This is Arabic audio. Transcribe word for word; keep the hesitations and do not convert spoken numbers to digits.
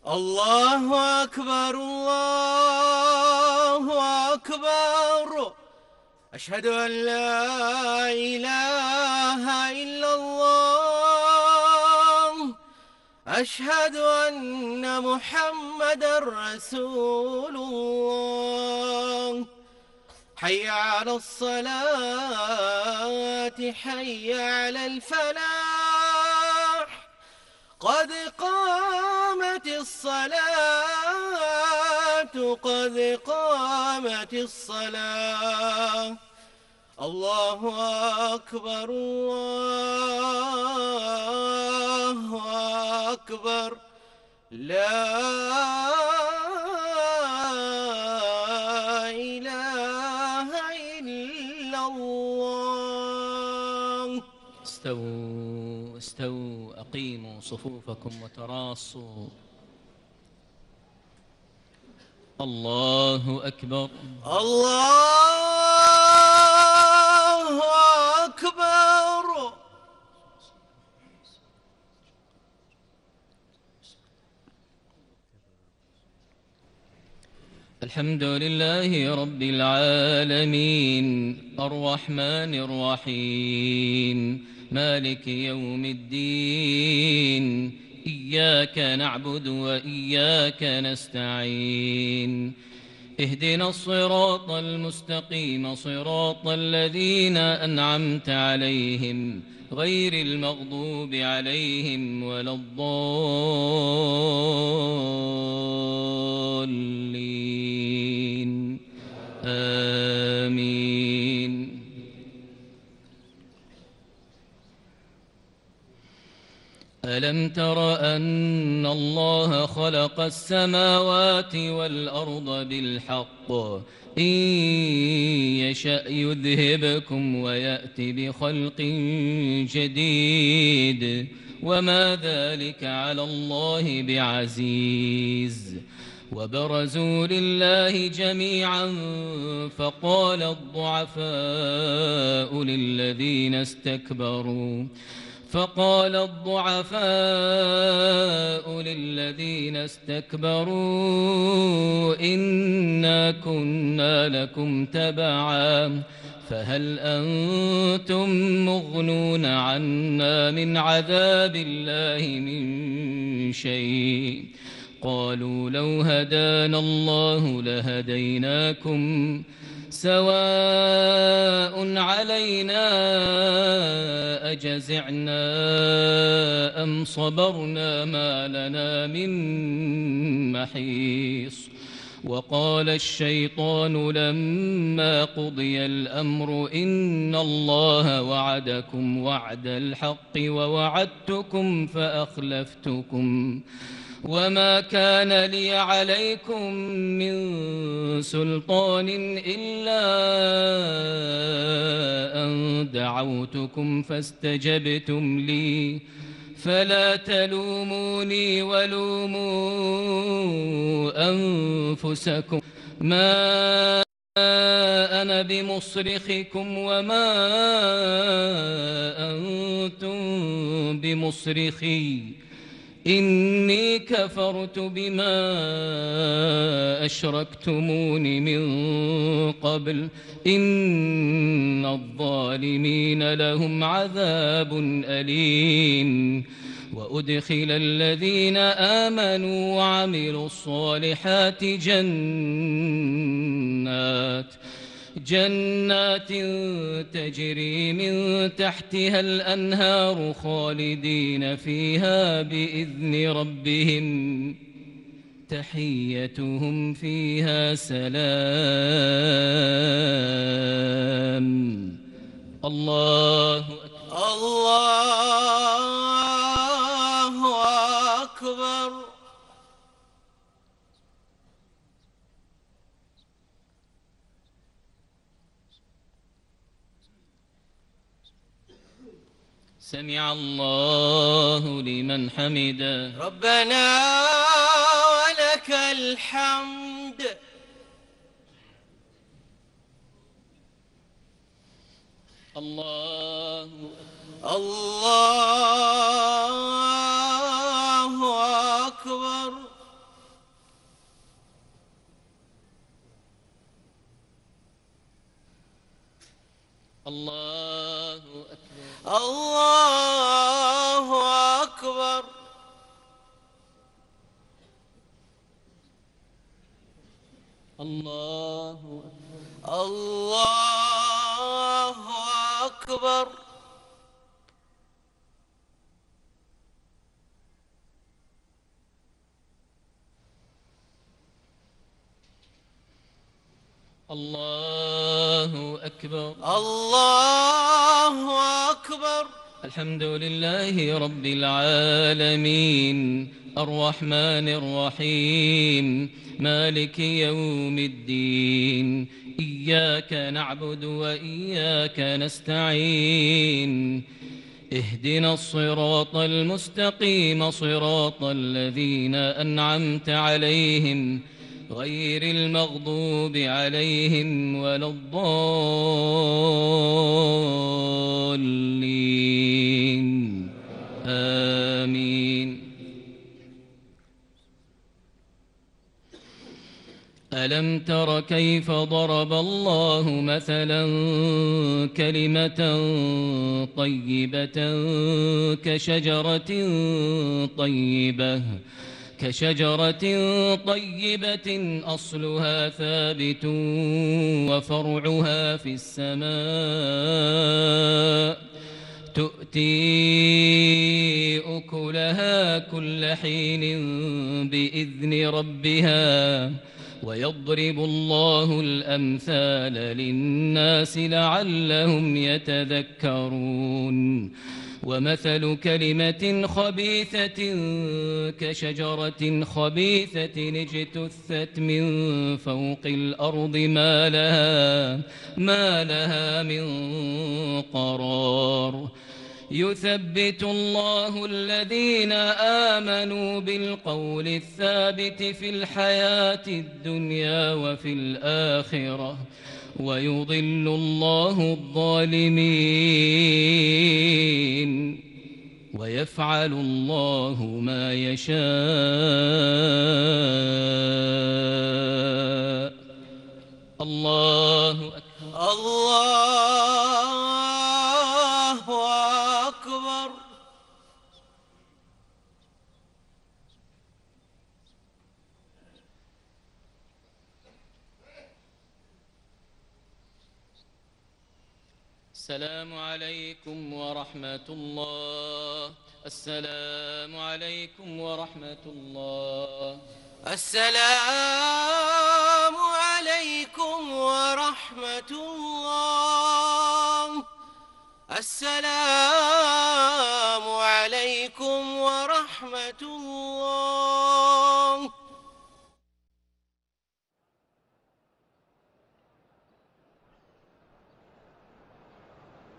الله أكبر الله أكبر. أشهد أن لا إله إلا الله. أشهد أن محمدًا رسول الله. حي على الصلاة حي على الفلاح. قد قامت الصلاة قد قامت الصلاة. الله أكبر الله أكبر. لا إله إلا الله. استووا استووا أقيموا صفوفكم وتراصوا. الله أكبر الله أكبر. الحمد لله رب العالمين الرحمن الرحيم مالك يوم الدين. إياك نعبد وإياك نستعين. اهدنا الصراط المستقيم صراط الذين أنعمت عليهم غير المغضوب عليهم ولا الضالين. آمين. ألم تر أن الله خلق السماوات والأرض بالحق إن يشأ يذهبكم ويأت بخلق جديد وما ذلك على الله بعزيز. وبرزوا لله جميعا فقال الضعفاء للذين استكبروا فقال الضعفاء للذين استكبروا إنا كنا لكم تبعا فهل أنتم مغنون عنا من عذاب الله من شيء. قالوا لو هدانا الله لهديناكم سواء علينا أجزعنا أم صبرنا ما لنا من محيص. وقال الشيطان لما قضي الأمر إن الله وعدكم وعد الحق ووعدتكم فأخلفتكم وما كان لي عليكم من سلطان إلا أن دعوتكم فاستجبتم لي فلا تلوموني ولوموا أنفسكم ما أنا بمصرخكم وما أنتم بمصرخي إني كفرت بما أشركتمون من قبل إن الظالمين لهم عذاب أليم. وأدخل الذين آمنوا وعملوا الصالحات جنات جنات تجري من تحتها الأنهار خالدين فيها بإذن ربهم تحيتهم فيها سلام. الله أكبر الله أكبر. سمع الله لمن حمده. ربنا ولك الحمد. الله الله أكبر. الله أكبر. الله أكبر. الله أكبر. الله أكبر. الله أكبر. الله أكبر. الحمد لله رب العالمين الرحمن الرحيم مالك يوم الدين إياك نعبد وإياك نستعين اهدنا الصراط المستقيم صراط الذين أنعمت عليهم غير المغضوب عليهم ولا الضالين آمين. ألم تر كيف ضرب الله مثلا كلمة طيبة كشجرة طيبة كشجرة طيبة أصلها ثابت وفرعها في السماء تؤتي أكلها كل حين بإذن ربها ويضرب الله الأمثال للناس لعلهم يتذكرون. ومثل كلمة خبيثة كشجرة خبيثة اجتثت من فوق الأرض ما لها, ما لها من قرار. يثبت الله الذين آمنوا بالقول الثابت في الحياة الدنيا وفي الآخرة ويضل الله الظالمين ويفعل الله ما يشاء. الله أكبر. الله أكبر. السلام عليكم ورحمة الله. السلام عليكم ورحمة الله. السلام عليكم ورحمة الله. السلام عليكم ورحمة الله.